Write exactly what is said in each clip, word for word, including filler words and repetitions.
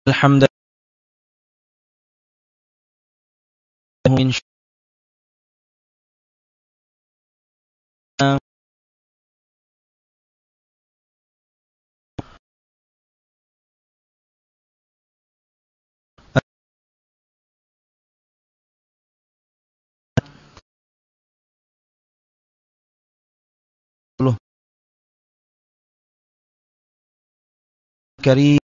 Alhamdulillah min karim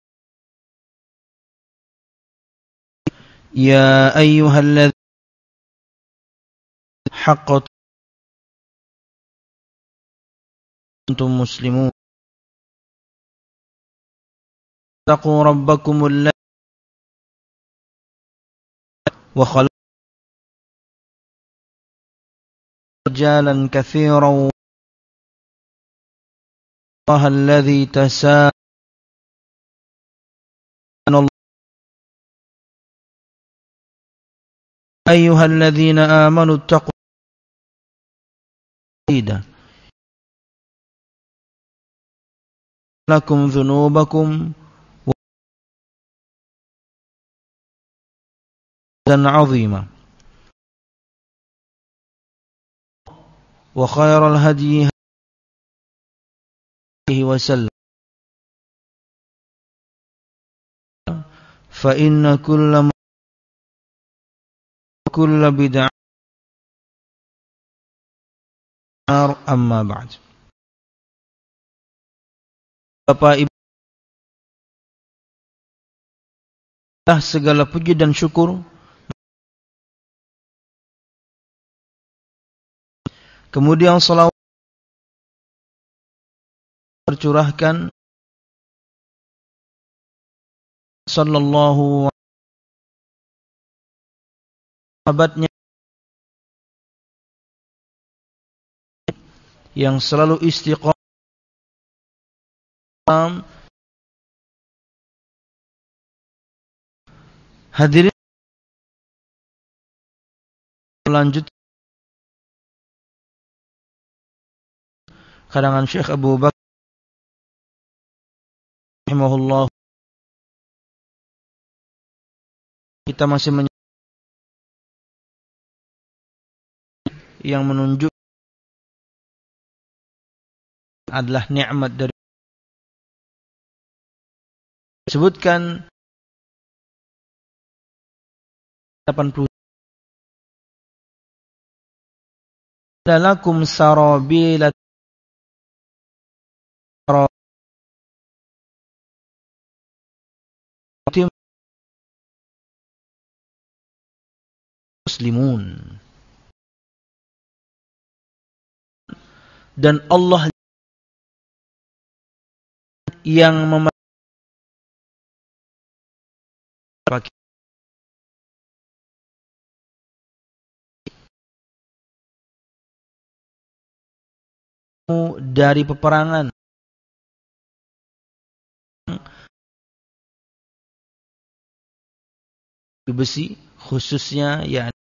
ya ayyuhalladzina haqqa antum muslimun taqu rabbakumul ladzi wa khalaq rijalan katsiran alladzi tasaaluna ayyuhalladzina amanu taqu lakum dzunubakum dan 'azima wa khairal hadyi wa sallam fa inna kulla kulla bid'ah amma ba'd. Bapak Ibu, segala puji dan syukur kemudian salawat tercurahkan sallallahu sahabatnya yang selalu istiqamah hadirin lanjut karangan Syekh Abu Bakar rahimahullah. Kita masih men- yang menunjuk adalah nikmat dari disebutkan delapan puluh lakum sarabilat muslimun, dan Allah yang mem- dari peperangan besi khususnya ya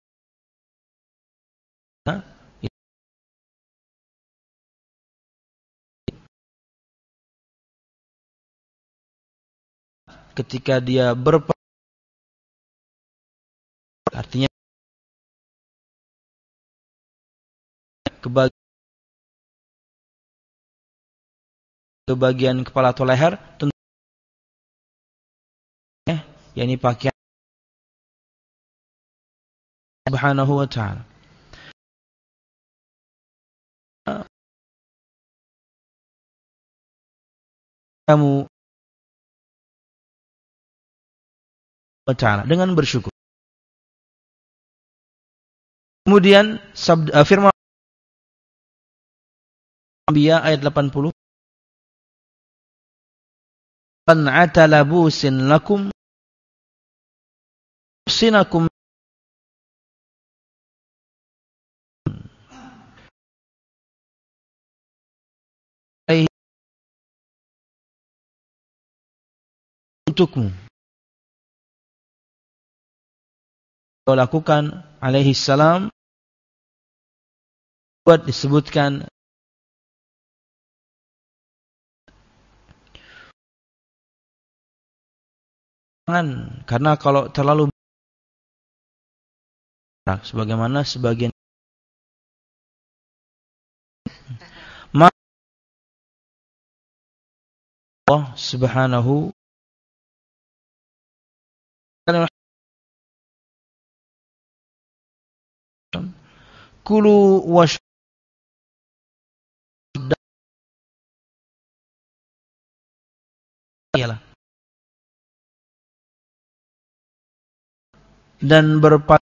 ketika dia berperang, artinya kebagian, kebagian kepala atau leher tentu ya, yakni pakaian Subhanahu wa ta'ala. Kamu wa ta'ala dengan bersyukur. Kemudian sabda, firman Anbiya ayat delapan puluh, "An'ata labusin lakum sinakum untukmu." Lakukan alaihi salam buat disebutkan karena kalau terlalu sebagaimana sebagian maka Allah Subhanahu kulu wash dan berpat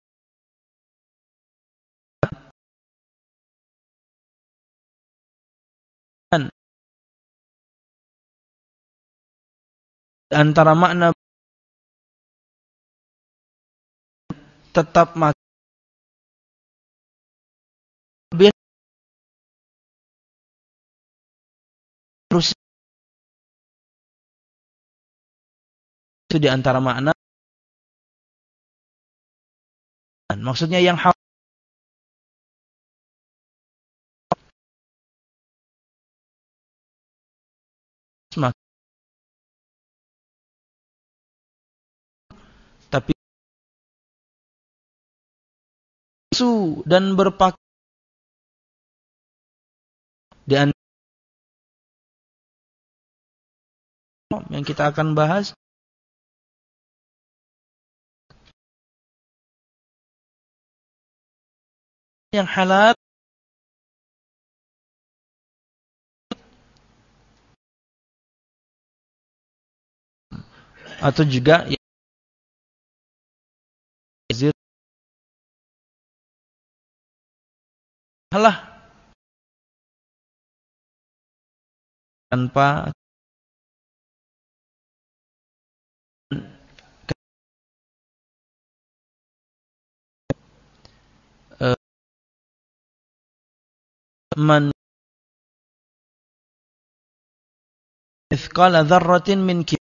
antara makna tetap makan terus itu di antara makna maksudnya yang haram tapi su dan berpak di antara yang kita akan bahas yang halal atau juga yang halah tanpa man mithqala dzarratin min kibr,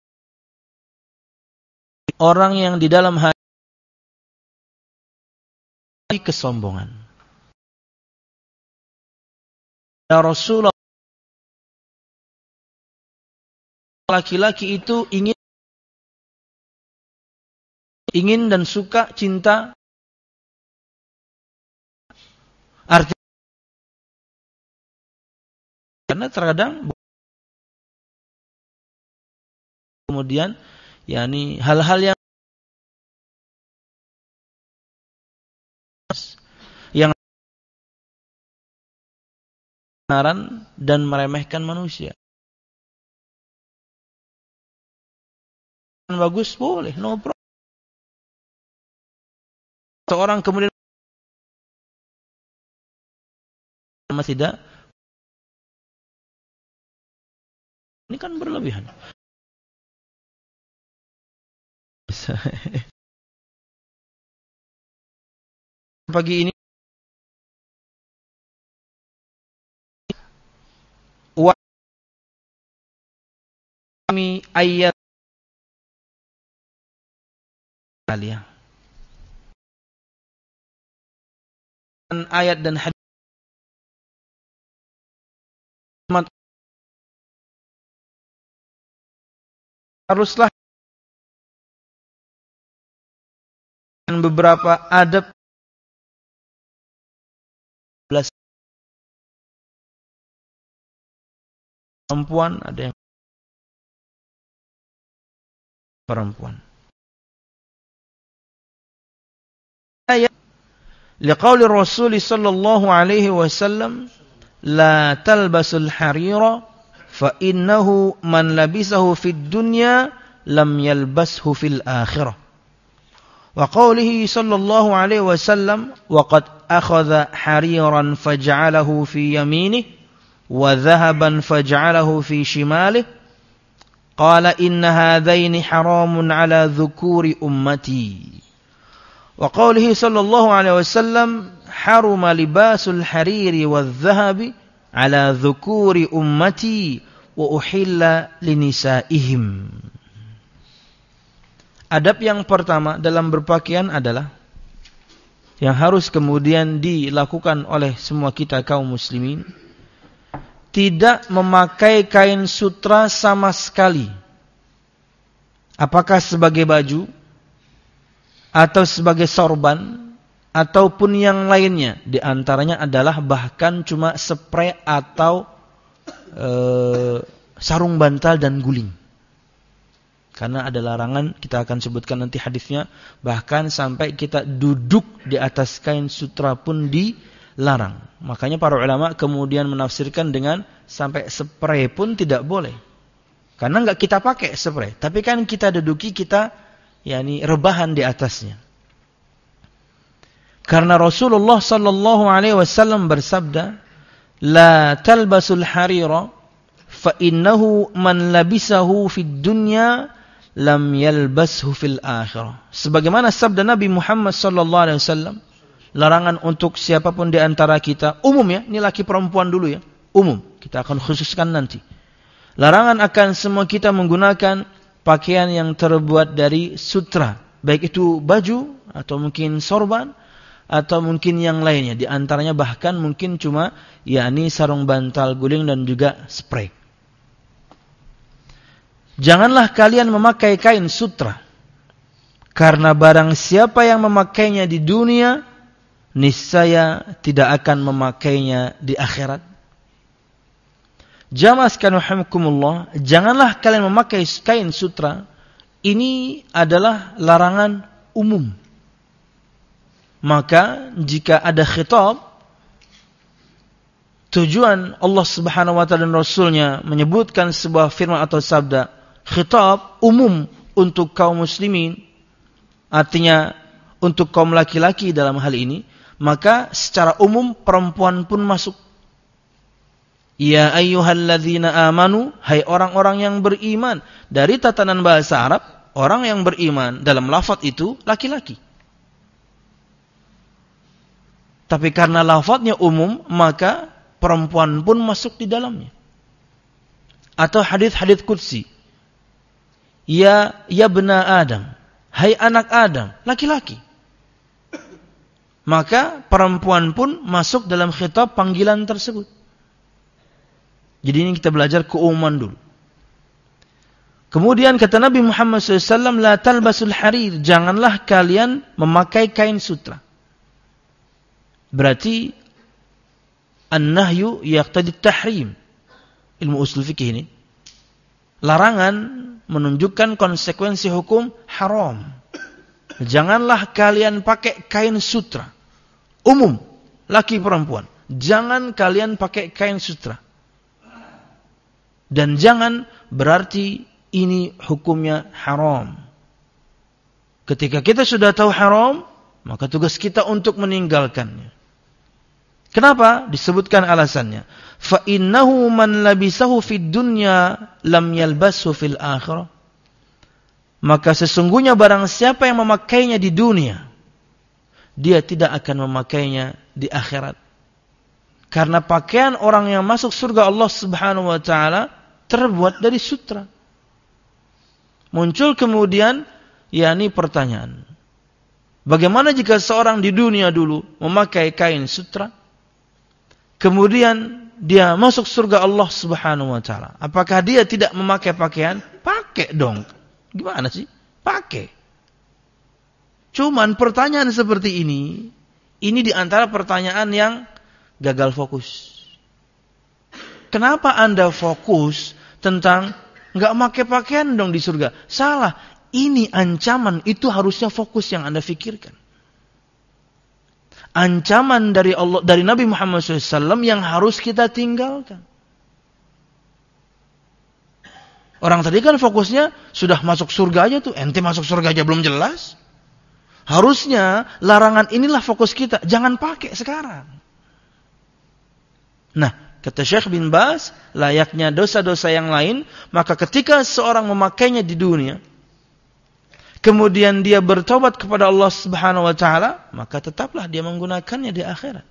orang yang di dalam hati kesombongan. Ya Rasulullah, laki-laki itu ingin ingin dan suka cinta, artinya karena terkadang kemudian yakni hal-hal yang yang menaran dan meremehkan manusia. Bagus boleh, no problem. Seorang kemudian masih tidak, ini kan berlebihan. Pagi ini wami ayat kalian ayat dan hadis haruslah dan beberapa adab belas perempuan ada yang perempuan ayat liqauli Rasul sallallahu alaihi wasallam la talbasul harira fa innahu man labisahu fid dunya lam yalbashu fil akhirah. Wa qawlihi sallallahu alaihi wasallam wa qad akhadha hariran faj'alahu fi yaminihi wa dhahaban faj'alahu fi shimalihi qala inna hadhaini haramun ala dhukuri ummati. Wa qawlihi sallallahu alaihi wasallam haruma libasul hariri wadh dhahabi ala dhukuri ummati wa uhilla linisaihim. Adab yang pertama dalam berpakaian adalah yang harus kemudian dilakukan oleh semua kita kaum muslimin, tidak memakai kain sutra sama sekali apakah sebagai baju atau sebagai sorban ataupun yang lainnya. Di antaranya adalah bahkan cuma spray atau e, sarung bantal dan guling. Karena ada larangan, kita akan sebutkan nanti hadisnya, bahkan sampai kita duduk di atas kain sutra pun dilarang. Makanya para ulama kemudian menafsirkan dengan sampai spray pun tidak boleh. Karena enggak kita pakai spray, tapi kan kita duduki, kita yakni rebahan di atasnya. Karena Rasulullah sallallahu alaihi wasallam bersabda, "La talbasul harira fa innahu man labisahu fid dunya lam yalbashu fil akhirah." Sebagaimana sabda Nabi Muhammad sallallahu alaihi wasallam, larangan untuk siapapun di antara kita, umum ya, ini laki perempuan dulu ya, umum. Kita akan khususkan nanti. Larangan akan semua kita menggunakan pakaian yang terbuat dari sutra, baik itu baju atau mungkin sorban atau mungkin yang lainnya. Di antaranya bahkan mungkin cuma yakni sarung bantal, guling dan juga spray. Janganlah kalian memakai kain sutra, karena barang siapa yang memakainya di dunia, niscaya tidak akan memakainya di akhirat. Jamaah sekalian rahimakumullah, janganlah kalian memakai kain sutra. Ini adalah larangan umum. Maka jika ada khitab, tujuan Allah Subhanahu wa taala dan Rasulnya menyebutkan sebuah firman atau sabda, khitab umum untuk kaum muslimin, artinya untuk kaum laki-laki dalam hal ini, maka secara umum perempuan pun masuk. Ya ayyuhalladzina amanu, hai orang-orang yang beriman. Dari tatanan bahasa Arab, orang yang beriman dalam lafaz itu laki-laki. Tapi karena lafaznya umum, maka perempuan pun masuk di dalamnya. Atau hadis-hadis qudsi. Ya ya bena Adam, hai anak Adam, laki-laki. Maka perempuan pun masuk dalam khitab panggilan tersebut. Jadi ini kita belajar keumuman dulu. Kemudian kata Nabi Muhammad shallallahu alaihi wasallam, la talbasul harir, janganlah kalian memakai kain sutra. Berarti an-nahyu yaqtadi at-tahrim. Ilmu usul fikih ini. Larangan menunjukkan konsekuensi hukum haram. Janganlah kalian pakai kain sutra. Umum, laki perempuan. Jangan kalian pakai kain sutra. Dan jangan berarti ini hukumnya haram. Ketika kita sudah tahu haram, maka tugas kita untuk meninggalkannya. Kenapa? Disebutkan alasannya. Fa innahu man labisahu fid dunya lam yalbashu fil akhirah. Maka sesungguhnya barang siapa yang memakainya di dunia, dia tidak akan memakainya di akhirat. Karena pakaian orang yang masuk surga Allah Subhanahu wa taala terbuat dari sutra. Muncul kemudian yakni pertanyaan. Bagaimana jika seorang di dunia dulu memakai kain sutra, kemudian dia masuk surga Allah Subhanahu wa taala? Apakah dia tidak memakai pakaian? Pakai dong. Gimana sih? Pakai. Cuman pertanyaan seperti ini, ini di antara pertanyaan yang gagal fokus. Kenapa Anda fokus tentang enggak pakai pakaian dong di surga? Salah. Ini ancaman, itu harusnya fokus yang Anda fikirkan. Ancaman dari Allah, dari Nabi Muhammad shallallahu alaihi wasallam yang harus kita tinggalkan. Orang tadi kan fokusnya sudah masuk surga aja tuh, ente masuk surga aja belum jelas. Harusnya larangan inilah fokus kita, jangan pakai sekarang. Nah, kata Syekh bin Baz, layaknya dosa-dosa yang lain, maka ketika seorang memakainya di dunia, kemudian dia bertobat kepada Allah Subhanahu wa taala, maka tetaplah dia menggunakannya di akhirat.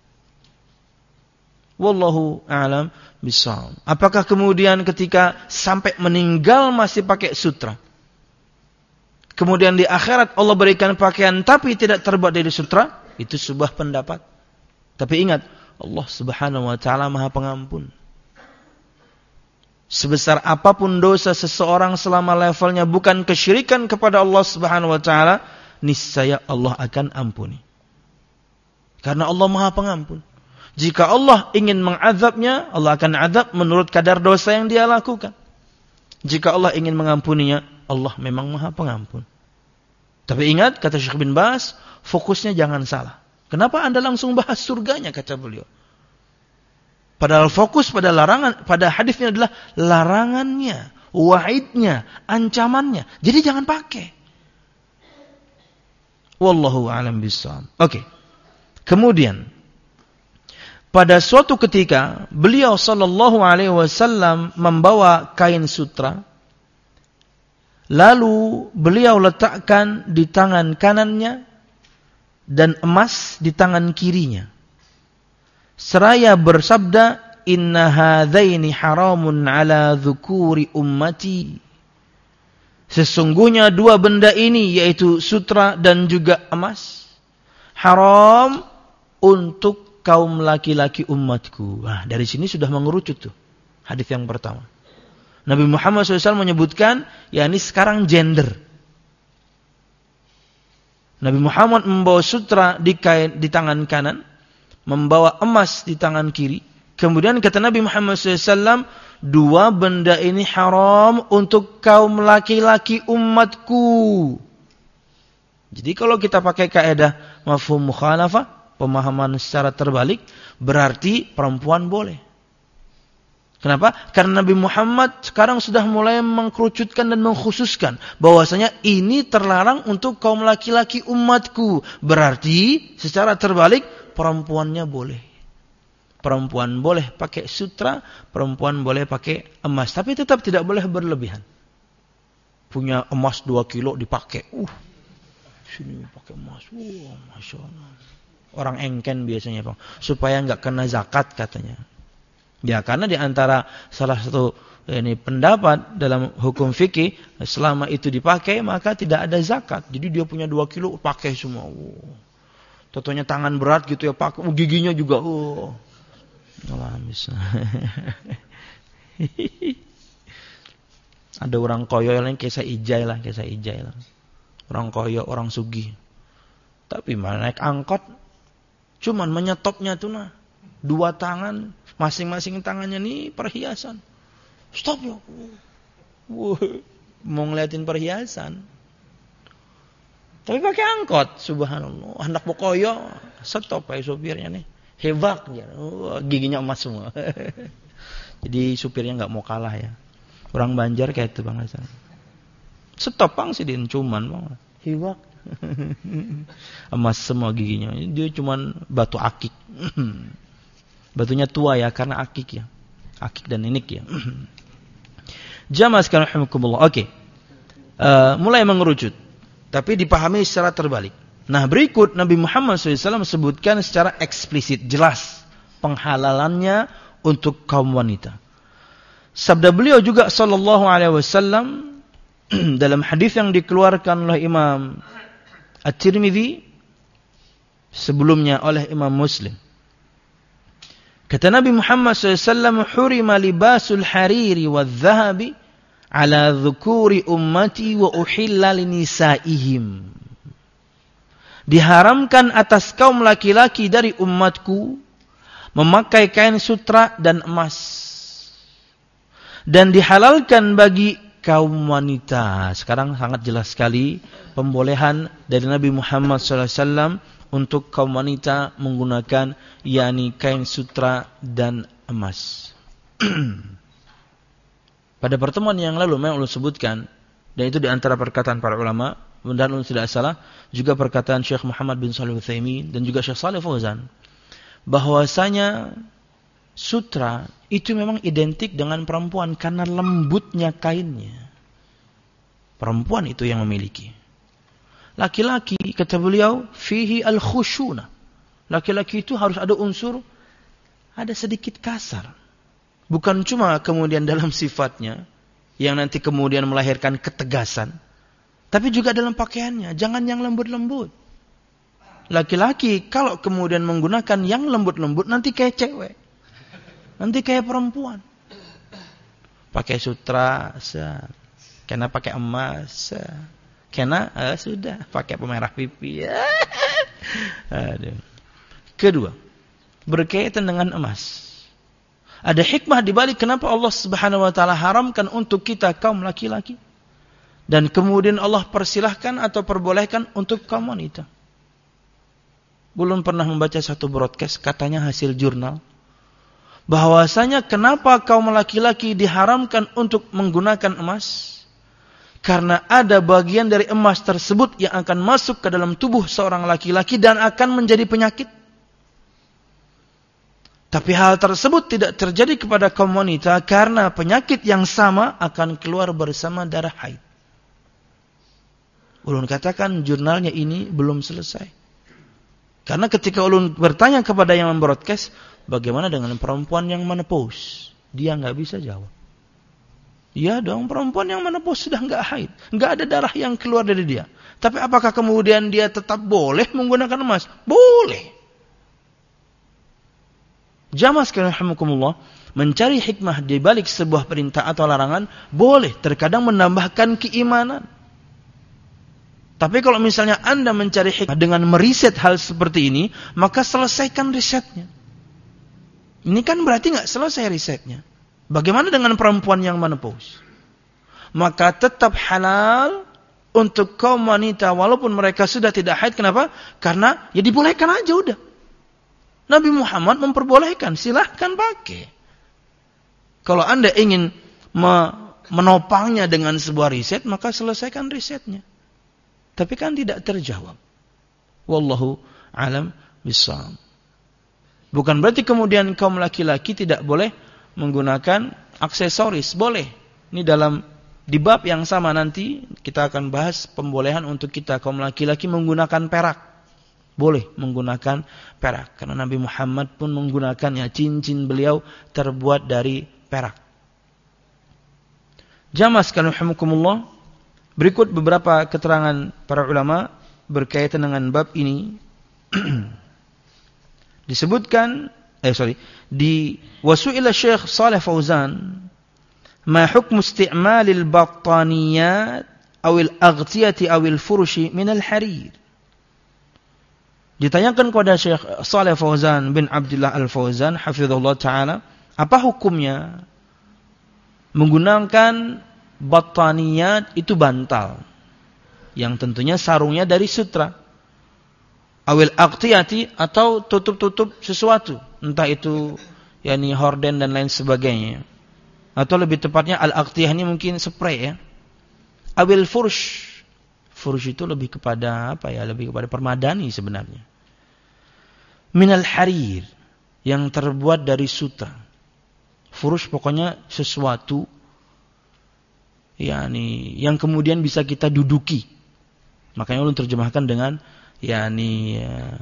Wallahu a'lam bishawab. Apakah kemudian ketika sampai meninggal masih pakai sutra? Kemudian di akhirat Allah berikan pakaian tapi tidak terbuat dari sutra? Itu sebuah pendapat. Tapi ingat, Allah Subhanahu wa taala Maha Pengampun. Sebesar apapun dosa seseorang selama levelnya bukan kesyirikan kepada Allah Subhanahu wa taala, niscaya Allah akan ampuni. Karena Allah Maha Pengampun. Jika Allah ingin mengazabnya, Allah akan azab menurut kadar dosa yang dia lakukan. Jika Allah ingin mengampuninya, Allah memang Maha Pengampun. Tapi ingat, kata Syekh bin Baz, fokusnya jangan salah. Kenapa Anda langsung bahas surganya, kata beliau? Padahal fokus pada larangan, pada hadisnya adalah larangannya, wa'idnya, ancamannya. Jadi jangan pakai. Wallahu a'lam bishawab. Oke. Kemudian pada suatu ketika beliau sallallahu alaihi wasallam membawa kain sutra, lalu beliau letakkan di tangan kanannya dan emas di tangan kirinya. Seraya bersabda, inna hadzaini haramun ala dzukuri ummati. Sesungguhnya dua benda ini, yaitu sutra dan juga emas, haram untuk kaum laki-laki umatku. Nah, dari sini sudah mengerucut tuh hadis yang pertama. Nabi Muhammad shallallahu alaihi wasallam menyebutkan, yakni sekarang gender. Nabi Muhammad membawa sutra di kain di tangan kanan, membawa emas di tangan kiri. Kemudian kata Nabi Muhammad shallallahu alaihi wasallam, dua benda ini haram untuk kaum laki-laki umatku. Jadi kalau kita pakai kaidah mafhum mukhalafah, pemahaman secara terbalik, berarti perempuan boleh. Kenapa? Karena Nabi Muhammad sekarang sudah mulai mengkerucutkan dan mengkhususkan bahwasanya ini terlarang untuk kaum laki-laki umatku. Berarti secara terbalik perempuannya boleh. Perempuan boleh pakai sutra, perempuan boleh pakai emas, tapi tetap tidak boleh berlebihan. Punya emas dua kilo dipakai. Uh. Sini pakai emas. Wah, Masya Allah. Orang engken biasanya, Bang, supaya enggak kena zakat katanya. Ya, karena di antara salah satu ini pendapat dalam hukum fikih, selama itu dipakai maka tidak ada zakat. Jadi dia punya dua kilo pakai semua. Oh. Totonya tangan berat gitu ya, pakai, giginya juga. Oh. Allah bisa. Ada orang koyo yang kisah ijai lah, kisah ijai lah. Orang koyo, orang sugih. Tapi malah naik angkot, cuman menyetopnya tuh nah, dua tangan, masing-masing tangannya nih perhiasan. Stop ya. Wow. Mau ngeliatin perhiasan. Tapi pakai angkot, subhanallah. Hendak bokoyo, stop aja sopirnya nih. Hebak ya. Oh, giginya emas semua. Jadi supirnya enggak mau kalah ya. Orang Banjar kayak itu Bang Hasan. Stop Bang sih din cuman Bang. Hebak. Emas semua giginya. Dia cuman batu akik. Batunya tua ya karena akik ya. Akik dan ninik ya. Jamaah sekalian rahimakumullah. Oke. Okay. Uh, mulai mengerucut. Tapi dipahami secara terbalik. Nah, berikut Nabi Muhammad shallallahu alaihi wasallam sebutkan secara eksplisit, jelas penghalalannya untuk kaum wanita. Sabda beliau juga sallallahu alaihi wasallam dalam hadis yang dikeluarkan oleh Imam At-Tirmidzi, sebelumnya oleh Imam Muslim. Kata Nabi Muhammad shallallahu alaihi wasallam, "Hurima libasul hariri wadh-dhahabi ala dhukuri ummati wa uhilla linisaihim." Diharamkan atas kaum laki-laki dari umatku memakai kain sutra dan emas. Dan dihalalkan bagi kaum wanita. Sekarang sangat jelas sekali pembolehan dari Nabi Muhammad shallallahu alaihi wasallam untuk kaum wanita menggunakan yakni kain sutra dan emas. Pada pertemuan yang lalu memang Allah sebutkan, dan itu di antara perkataan para ulama, dan tidak salah juga perkataan Syekh Muhammad bin Shalih Al-Utsaimin dan juga Syekh Shalih Fauzan, bahwasanya sutra itu memang identik dengan perempuan karena lembutnya kainnya. Perempuan itu yang memiliki. Laki-laki, kata beliau, fihi al-khushuna. Laki-laki itu harus ada unsur, ada sedikit kasar. Bukan cuma kemudian dalam sifatnya yang nanti kemudian melahirkan ketegasan, tapi juga dalam pakaiannya. Jangan yang lembut-lembut. Laki-laki kalau kemudian menggunakan yang lembut-lembut, nanti kayak cewek. Nanti kayak perempuan. pakai sutra, set. Kena pakai emas, set. Kena eh, sudah pakai pemerah pipi. Aduh. Kedua, berkaitan dengan emas. Ada hikmah di balik kenapa Allah Subhanahu wa taala haramkan untuk kita kaum laki-laki dan kemudian Allah persilahkan atau perbolehkan untuk kaum wanita. Belum pernah membaca satu broadcast katanya hasil jurnal bahwasanya kenapa kaum laki-laki diharamkan untuk menggunakan emas? Karena ada bagian dari emas tersebut yang akan masuk ke dalam tubuh seorang laki-laki dan akan menjadi penyakit. Tapi hal tersebut tidak terjadi kepada kaum wanita karena penyakit yang sama akan keluar bersama darah haid. Ulun katakan jurnalnya ini belum selesai. Karena ketika ulun bertanya kepada yang membroadcast, bagaimana dengan perempuan yang menopause? Dia nggak bisa jawab. Ya dong, perempuan yang menopause sudah nggak haid, nggak ada darah yang keluar dari dia. Tapi apakah kemudian dia tetap boleh menggunakan emas? Boleh. Jamaah sekalian rahimakumullah, mencari hikmah di balik sebuah perintah atau larangan boleh terkadang menambahkan keimanan. Tapi kalau misalnya Anda mencari hikmah dengan meriset hal seperti ini, maka selesaikan risetnya. Ini kan berarti nggak selesai risetnya. Bagaimana dengan perempuan yang menopause? Maka tetap halal untuk kaum wanita walaupun mereka sudah tidak haid. Kenapa? Karena ya dibolehkan aja udah. Nabi Muhammad memperbolehkan, silahkan pakai. Kalau Anda ingin menopangnya dengan sebuah riset, maka selesaikan risetnya. Tapi kan tidak terjawab. Wallahu alam bissawab. Bukan berarti kemudian kaum laki-laki tidak boleh menggunakan aksesoris. Boleh. Ini dalam di bab yang sama nanti kita akan bahas pembolehan untuk kita kaum laki-laki menggunakan perak. Boleh menggunakan perak. Karena Nabi Muhammad pun menggunakannya. Cincin beliau terbuat dari perak. Jamaah sekalian rahimakumullah, berikut beberapa keterangan para ulama berkaitan dengan bab ini. Disebutkan eh sorry di wasu'ila Syekh Shalih Fauzan ma hukmu isti'mal al-battaniyat aw al-aghtiyati aw al-furushi min al-harir. Ditanyakan kepada Syekh Shalih Fauzan bin Abdullah Al-Fauzan hafizahullah taala, apa hukumnya menggunakan battaniyat, itu bantal yang tentunya sarungnya dari sutra, awil aqtiyati atau tutup-tutup sesuatu, entah itu yakni horden dan lain sebagainya, atau lebih tepatnya al-aqtiyah ini mungkin spray ya. Awil furush, furush itu lebih kepada apa ya, lebih kepada permadani sebenarnya. Minal harir, yang terbuat dari sutra. Furush pokoknya sesuatu yakni yang kemudian bisa kita duduki. Makanya ulun terjemahkan dengan yakni ya,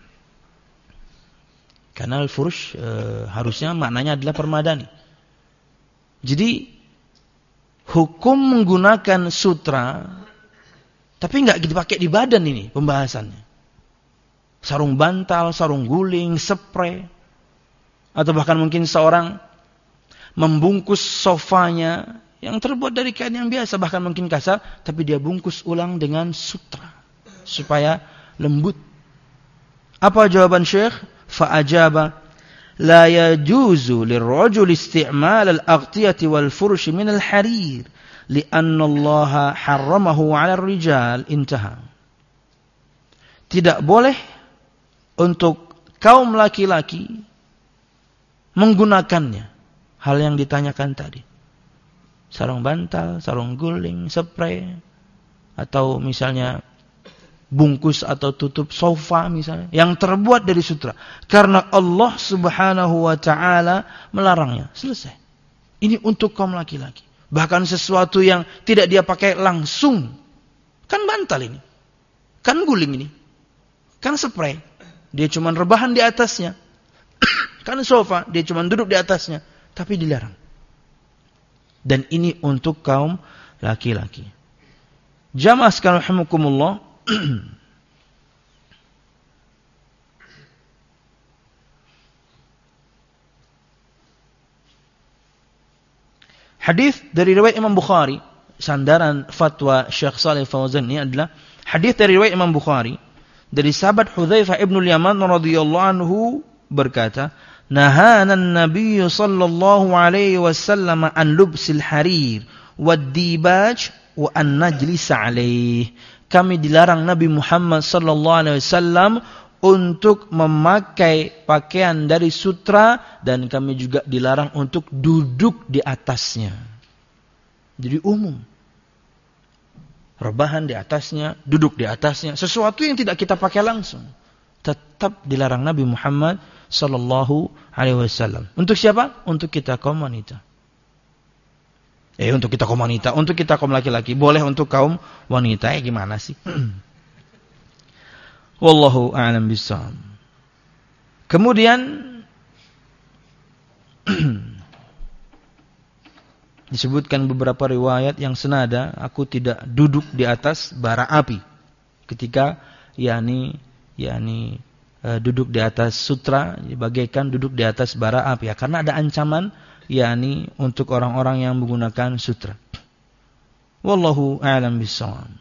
karena al-furush e, harusnya maknanya adalah permadani. Jadi hukum menggunakan sutra tapi enggak dipakai di badan, ini pembahasannya. Sarung bantal, sarung guling, spray, atau bahkan mungkin seorang membungkus sofanya yang terbuat dari kain yang biasa, bahkan mungkin kasar, tapi dia bungkus ulang dengan sutra supaya lembut. Apa jawaban Syekh? Fa'ajaba la yajuzu lirrajul isti'mal al-aghtiyati wal furush min al-harir li'anna Allah harramahu 'ala ar-rijal. Intaha. Tidak boleh untuk kaum laki-laki menggunakannya. Hal yang ditanyakan tadi. Sarung bantal, sarung guling, spray, atau misalnya bungkus atau tutup sofa misalnya, yang terbuat dari sutra. Karena Allah Subhanahu wa ta'ala melarangnya. Selesai. Ini untuk kaum laki-laki. Bahkan sesuatu yang tidak dia pakai langsung. Kan bantal ini. Kan guling ini. Kan spray. Dia cuma rebahan di atasnya. Kan sofa. Dia cuma duduk di atasnya. Tapi dilarang. Dan ini untuk kaum laki-laki. Jamaah sekalian rahimakumullah. Hadis dari riwayat Imam Bukhari, sandaran fatwa Syekh Shalih Fauzan ini adalah hadis dari riwayat Imam Bukhari dari sahabat Hudzaifah ibn al-Yaman radhiyallahu anhu berkata, "Nahana an-nabiy sallallahu alaihi wasallam an lubsil harir wad-dibaj wa an najlis alaih." Kami dilarang Nabi Muhammad sallallahu alaihi wasallam untuk memakai pakaian dari sutra dan kami juga dilarang untuk duduk di atasnya. Jadi umum. Rebahan di atasnya, duduk di atasnya, sesuatu yang tidak kita pakai langsung. Tetap dilarang Nabi Muhammad sallallahu alaihi wasallam. Untuk siapa? Untuk kita kaum wanita. Eh untuk kita kaum wanita, untuk kita kaum laki-laki, boleh untuk kaum wanita. Eh gimana sih? Wallahu a'lam bishawab. Kemudian disebutkan beberapa riwayat yang senada, aku tidak duduk di atas bara api ketika yakni yakni e, duduk di atas sutra, bagaikan duduk di atas bara api ya, karena ada ancaman yakni untuk orang-orang yang menggunakan sutra. Wallahu a'lam bishawab.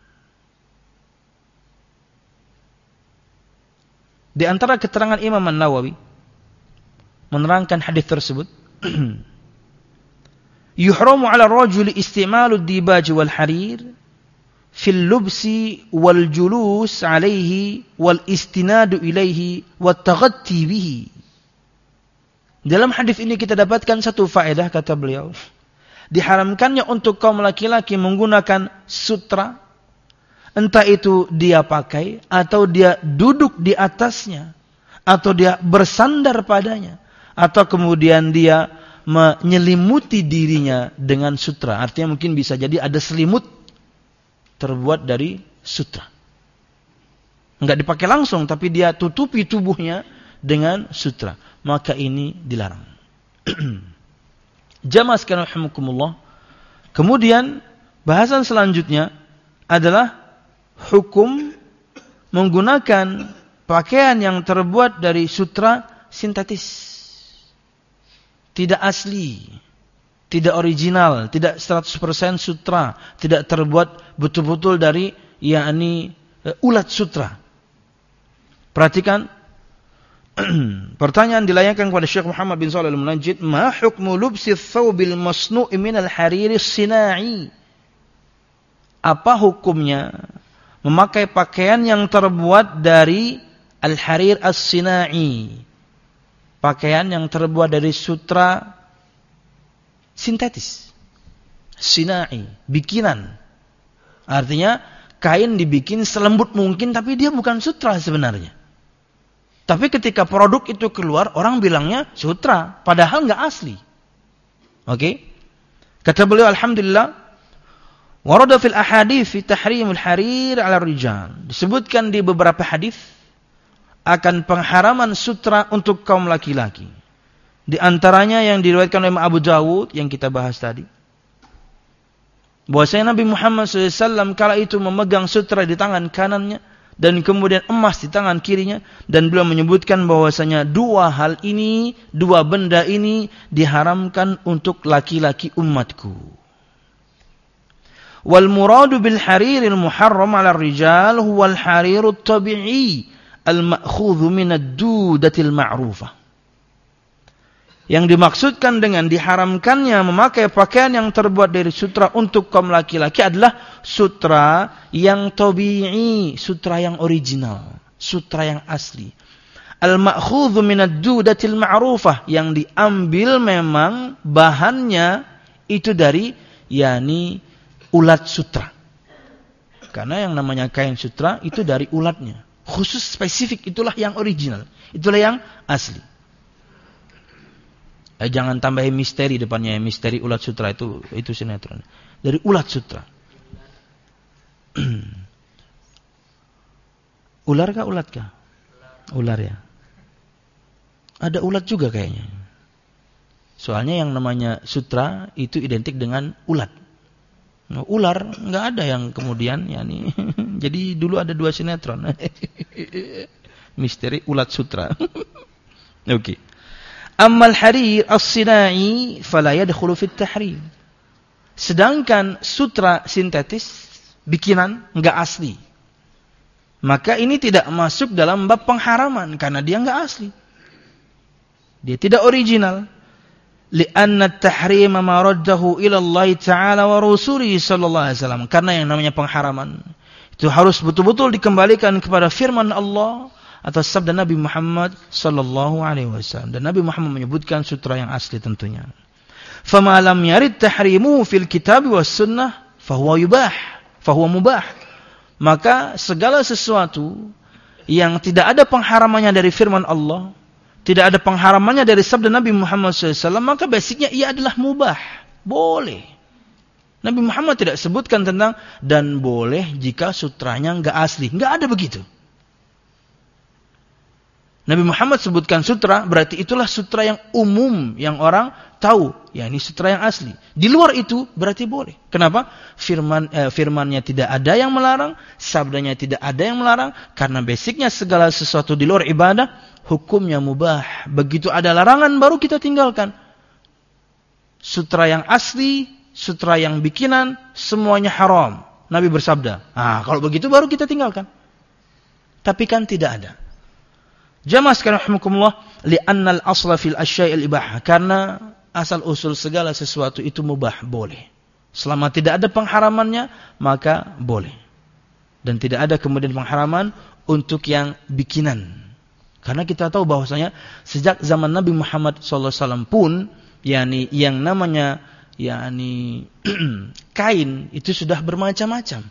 Di antara keterangan Imam An-Nawawi menerangkan hadis tersebut, yuhramu 'ala ar-rajuli istimalu ad-dibaj wal harir fil lubsi wal julus 'alaihi wal istinadu ilaihi wat taghatti bihi. Dalam hadis ini kita dapatkan satu faedah, kata beliau. Diharamkannya untuk kaum laki-laki menggunakan sutra, entah itu dia pakai atau dia duduk di atasnya atau dia bersandar padanya atau kemudian dia menyelimuti dirinya dengan sutra. Artinya mungkin bisa jadi ada selimut terbuat dari sutra. Enggak dipakai langsung tapi dia tutupi tubuhnya dengan sutra. Maka ini dilarang. Jamaah sekalian rahimakumullah. Kemudian bahasan selanjutnya adalah hukum menggunakan pakaian yang terbuat dari sutra sintetis. Tidak asli, tidak original, tidak seratus persen sutra, tidak terbuat betul-betul dari yakni uh, ulat sutra. Perhatikan pertanyaan dilayangkan kepada Syekh Muhammad bin Shalih Al-Munajjid, ma hukmu lubsi thawbil masnu'i min al-hariri as-sina'i? Apa hukumnya memakai pakaian yang terbuat dari al-harir as-sina'i, pakaian yang terbuat dari sutra sintetis, sina'i, bikinan. Artinya kain dibikin selembut mungkin tapi dia bukan sutra sebenarnya. Tapi ketika produk itu keluar orang bilangnya sutra padahal enggak asli. Oke? Okay? Kata beliau, alhamdulillah, warada fil ahadits fi tahrimul harir 'ala rijal. Disebutkan di beberapa hadis akan pengharaman sutra untuk kaum laki-laki. Di antaranya yang diriwayatkan oleh Abu Dawud yang kita bahas tadi. Bahwasanya Nabi Muhammad shallallahu alaihi wasallam kala itu memegang sutra di tangan kanannya dan kemudian emas di tangan kirinya, dan beliau menyebutkan bahwasanya dua hal ini, dua benda ini diharamkan untuk laki-laki umatku. Wal muradu bil hariril muharram 'ala ar-rijal huwa al-harirut tabi'i al-ma'khudhu min ad-dudatil ma'rufah. Yang dimaksudkan dengan diharamkannya memakai pakaian yang terbuat dari sutra untuk kaum laki-laki adalah sutra yang tabi'i, sutra yang original, sutra yang asli. Al-ma'khudhu min ad-dudatil ma'rufah, yang diambil memang bahannya itu dari yakni ulat sutra. Karena yang namanya kain sutra itu dari ulatnya. Khusus spesifik itulah yang original. Itulah yang asli. Eh, jangan tambahin misteri depannya, misteri ulat sutra itu itu sinetron. Dari ulat sutra. Ular kah ulat kah? Ular ya. Ada ulat juga kayaknya. Soalnya yang namanya sutra itu identik dengan ulat. Nah, ular nggak ada yang kemudian ya nih. Jadi dulu ada dua sinetron. Misteri ulat sutra. Oke. Okay. Ammal harir as-sina'i fala yadkhulu fit tahrim. Sedangkan sutra sintetis, bikinan, enggak asli, maka ini tidak masuk dalam bab pengharaman karena dia enggak asli. Dia tidak original. Li'anna at-tahrima ma raddahu ila Allah Ta'ala wa Rasulih sallallahu alaihi wasallam. Karena yang namanya pengharaman itu harus betul-betul dikembalikan kepada firman Allah atau sabda Nabi Muhammad sallallahu alaihi wasallam. Dan Nabi Muhammad menyebutkan sutra yang asli tentunya. Fama lam yarid tahrimu fil kitab was sunnah fahuwa yubah, fahuwa mubah. Maka segala sesuatu yang tidak ada pengharamannya dari firman Allah, tidak ada pengharamannya dari sabda Nabi Muhammad shallallahu alaihi wasallam, maka basicnya ia adalah mubah, boleh. Nabi Muhammad tidak sebutkan tentang dan boleh jika sutranya enggak asli, enggak ada begitu. Nabi Muhammad sebutkan sutra, berarti itulah sutra yang umum, yang orang tahu, ya ini sutra yang asli. Di luar itu berarti boleh. Kenapa? Firman eh, firmannya tidak ada yang melarang, sabdanya tidak ada yang melarang, karena basicnya segala sesuatu di luar ibadah hukumnya mubah. Begitu ada larangan baru kita tinggalkan. Sutra yang asli, sutra yang bikinan, semuanya haram. Nabi bersabda. Ah, kalau begitu baru kita tinggalkan. Tapi kan tidak ada. Jamaah sekalian rahimakumullah, li'annal asla fil asyai'il ibahah, karena asal usul segala sesuatu itu mubah, boleh. Selama tidak ada pengharamannya, maka boleh. Dan tidak ada kemudian pengharaman untuk yang bikinan. Karena kita tahu bahwasanya sejak zaman Nabi Muhammad shallallahu alaihi wasallam pun, yakni yang namanya yakni kain itu sudah bermacam-macam.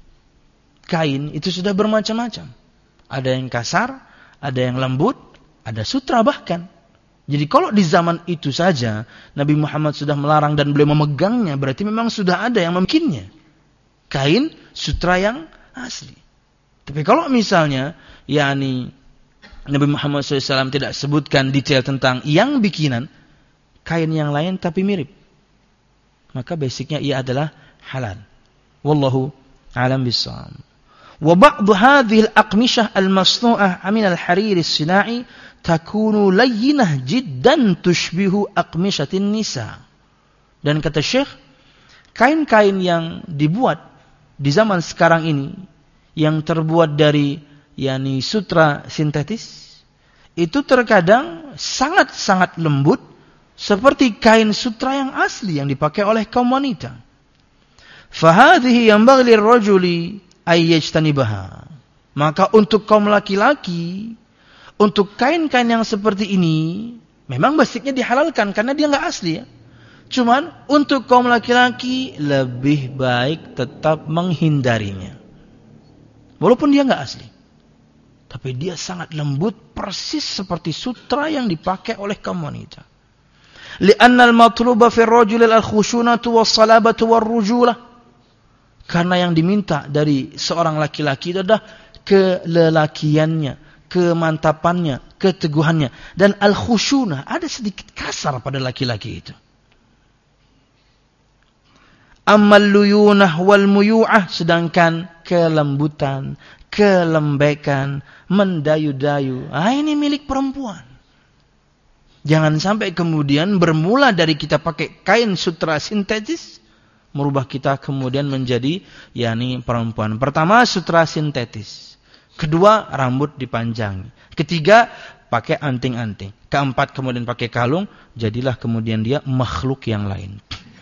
Kain itu sudah bermacam-macam. Ada yang kasar, ada yang lembut, ada sutra bahkan. Jadi kalau di zaman itu saja Nabi Muhammad sudah melarang dan beliau memegangnya, berarti memang sudah ada yang membikinnya. Kain, sutra yang asli. Tapi kalau misalnya yakni Nabi Muhammad shallallahu alaihi wasallam tidak sebutkan detail tentang yang bikinan, kain yang lain tapi mirip, maka basicnya ia adalah halal. Wallahu a'lam bissawab. Wa ba'd hadhihi al-aqmishah al-masnu'ah min al-harir as-sina'i takunu layyinah jiddan tushbihu aqmishatin nisa. Dan kata Syekh, kain-kain yang dibuat di zaman sekarang ini yang terbuat dari yakni sutra sintetis itu terkadang sangat-sangat lembut seperti kain sutra yang asli yang dipakai oleh kaum wanita. Fa hadhihi yanbaghi lir-rajuli ayyajtanibaha. Maka untuk kaum laki-laki, untuk kain-kain yang seperti ini memang basicnya dihalalkan karena dia enggak asli ya. Cuman untuk kaum laki-laki lebih baik tetap menghindarinya. Walaupun dia enggak asli. Tapi dia sangat lembut persis seperti sutra yang dipakai oleh kaum wanita. Li'anna al-matluba fi ar-rajuli al-khushunatu was-salabatu war-rujulah. Karena yang diminta dari seorang laki-laki itu adalah kelelakiannya, kemantapannya, keteguhannya. Dan al-khusyunah, ada sedikit kasar pada laki-laki itu. Ammal luyunah wal muyu'ah, sedangkan kelembutan, kelembekan, mendayu-dayu, ah ini milik perempuan. Jangan sampai kemudian bermula dari kita pakai kain sutra sintetis, merubah kita kemudian menjadi yakni perempuan. Pertama, sutra sintetis. Kedua, rambut dipanjangi. Ketiga, pakai anting-anting. Keempat, kemudian pakai kalung. Jadilah kemudian dia makhluk yang lain.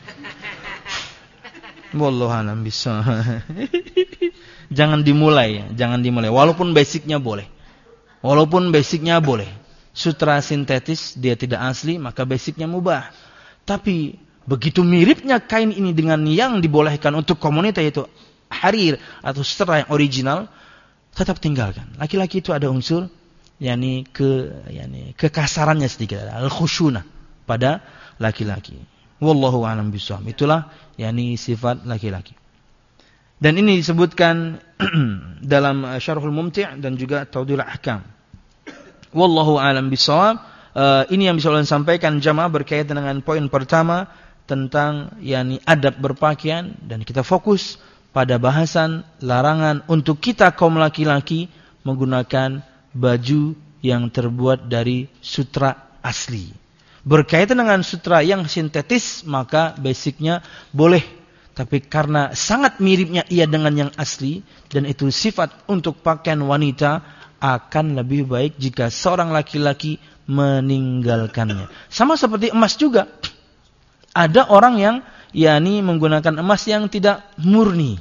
Wallahu a'lam bissawab. Jangan dimulai, jangan dimulai. Walaupun basicnya boleh. Walaupun basicnya boleh. Sutra sintetis dia tidak asli, maka basicnya mubah. Tapi begitu miripnya kain ini dengan yang dibolehkan untuk komunitas, yaitu harir atau sutra yang original, tetap tinggalkan. Laki-laki itu ada unsur yakni ke yakni kekasarannya sedikit, al-khusyunah pada laki-laki. Wallahu a'lam bishawab. Itulah yakni sifat laki-laki. Dan ini disebutkan dalam Syarhul Mumti' dan juga Tawdihul Ahkam. Wallahu a'lam bishawab. Uh, ini yang bisa ulun sampaikan jamaah berkaitan dengan poin pertama tentang yakni adab berpakaian, dan kita fokus pada bahasan larangan untuk kita kaum laki-laki menggunakan baju yang terbuat dari sutra asli. Berkaitan dengan sutra yang sintetis, maka basicnya boleh. Tapi karena sangat miripnya ia dengan yang asli, dan itu sifat untuk pakaian wanita, akan lebih baik jika seorang laki-laki meninggalkannya. Sama seperti emas juga. Ada orang yang yakni menggunakan emas yang tidak murni.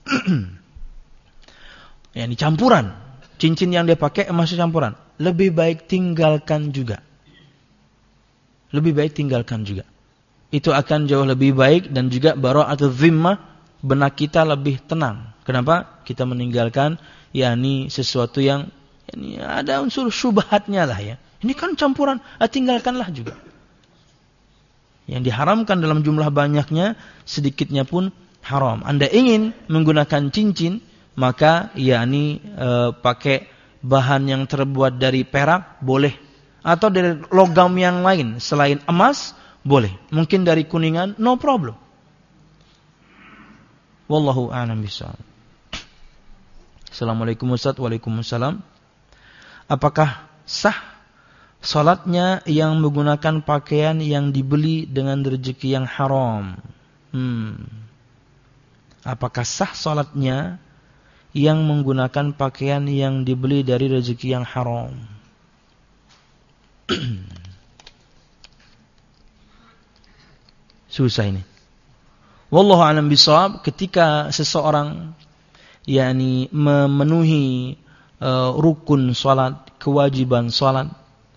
yakni campuran. Cincin yang dia pakai emas campuran. Lebih baik tinggalkan juga. Lebih baik tinggalkan juga. Itu akan jauh lebih baik dan juga bara'atul zimmah, benak kita lebih tenang. Kenapa? Kita meninggalkan yakni sesuatu yang yakni ada unsur syubhatnya lah ya. Ini kan campuran, ah, tinggalkanlah juga. Yang diharamkan dalam jumlah banyaknya, sedikitnya pun haram. Anda ingin menggunakan cincin, maka yakni e, pakai bahan yang terbuat dari perak boleh, atau dari logam yang lain selain emas boleh. Mungkin dari kuningan, no problem. Wallahu a'lam bishawab. Assalamualaikum Ustaz. Waalaikumsalam. Apakah sah salatnya yang menggunakan pakaian yang dibeli dengan rezeki yang haram? Hmm. Apakah sah salatnya yang menggunakan pakaian yang dibeli dari rezeki yang haram? Susah ini. Wallahu a'lam bishawab. Ketika seseorang yakni memenuhi uh, rukun salat, kewajiban salat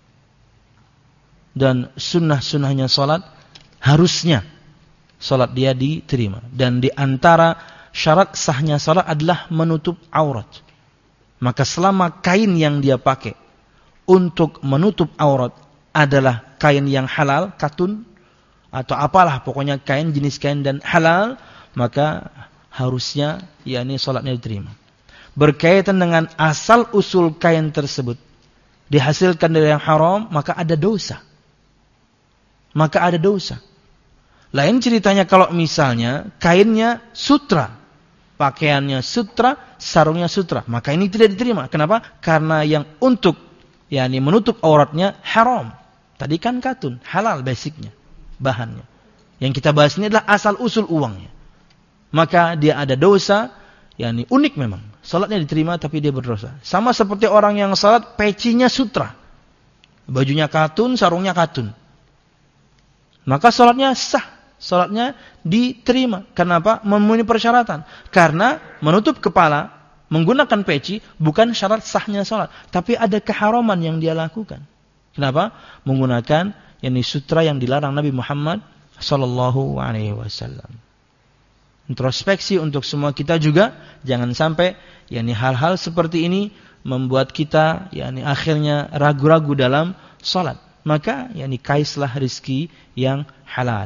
dan sunnah-sunnahnya salat, harusnya salat dia diterima. Dan di antara syarat sahnya salat adalah menutup aurat. Maka selama kain yang dia pakai untuk menutup aurat adalah kain yang halal, katun atau apalah, pokoknya kain, jenis kain dan halal, maka harusnya yakni salatnya diterima. Berkaitan dengan asal usul kain tersebut dihasilkan dari yang haram, maka ada dosa. Maka ada dosa. Lain ceritanya kalau misalnya kainnya sutra, pakaiannya sutra, sarungnya sutra, maka ini tidak diterima. Kenapa? Karena yang untuk yakni menutup auratnya haram. Tadi kan katun, halal basicnya, bahannya. Yang kita bahas ini adalah asal usul uangnya. Maka dia ada dosa, yakni unik memang. Salatnya diterima tapi dia berdosa. Sama seperti orang yang salat pecinya sutra. Bajunya katun, sarungnya katun. Maka salatnya sah, salatnya diterima. Kenapa? Memenuhi persyaratan. Karena menutup kepala menggunakan peci bukan syarat sahnya salat, tapi ada keharaman yang dia lakukan. Kenapa? Menggunakan yakni sutra yang dilarang Nabi Muhammad sallallahu alaihi wasallam. Introspeksi untuk semua kita juga, jangan sampai yakni hal-hal seperti ini membuat kita yakni akhirnya ragu-ragu dalam salat. Maka yakni kaislah rizki yang halal.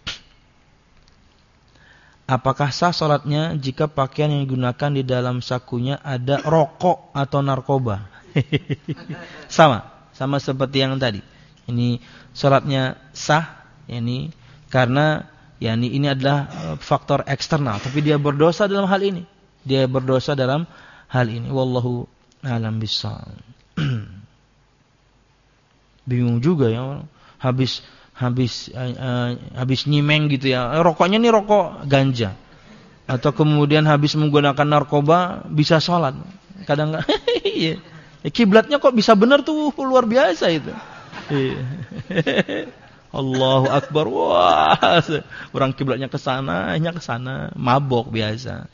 Apakah sah salatnya jika pakaian yang digunakan di dalam sakunya ada rokok atau narkoba? Sama, sama seperti yang tadi. Ini salatnya sah, yakni karena yakni ini adalah faktor eksternal, tapi dia berdosa dalam hal ini. Dia berdosa dalam hal ini. Wallahu a'lam bishawab. Bingung juga ya, habis habis uh, habis nyimeng gitu ya. Rokoknya nih rokok ganja. Atau kemudian habis menggunakan narkoba bisa sholat. Kadang enggak. Iya. Kiblatnya kok bisa benar tuh, luar biasa itu. Iya. Allahu Akbar. Wah, orang kiblatnya ke sana, hanya ke sana, mabok biasa.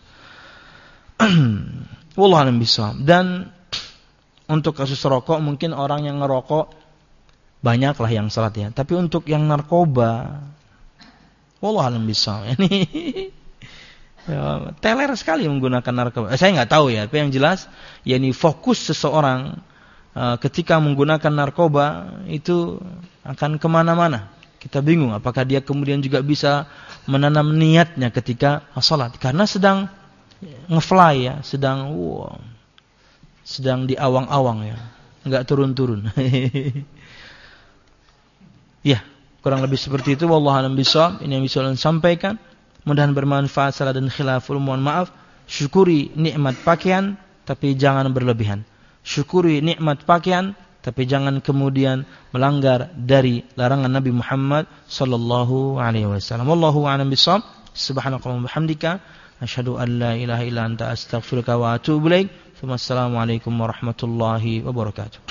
Wallahu a'lam bishawab. Dan untuk kasus rokok mungkin orang yang ngerokok banyaklah yang salat ya. Tapi untuk yang narkoba, wallahu a'lam bishawab. Ini ya, teler sekali menggunakan narkoba. Eh, saya nggak tahu ya, tapi yang jelas yakni fokus seseorang uh, ketika menggunakan narkoba itu akan kemana-mana. Kita bingung apakah dia kemudian juga bisa menanam niatnya ketika salat, karena sedang ngefly ya, sedang wow, sedang di awang-awang ya, nggak turun-turun. Ya, kurang lebih seperti itu. Wallahu a'lam bishawab. Ini yang bisa saya sampaikan. Mudah-mudahan bermanfaat. Salah dan khilaful, mohon maaf. Syukuri nikmat pakaian, tapi jangan berlebihan. Syukuri nikmat pakaian, tapi jangan kemudian melanggar dari larangan Nabi Muhammad sallallahu alaihi wasallam. Wallahu a'lam bishawab. Subhanakallahumma bihamdika asyhadu an la ilaha illa anta astaghfiruka wa atubu ilaik. Wassalamualaikum warahmatullahi wabarakatuh.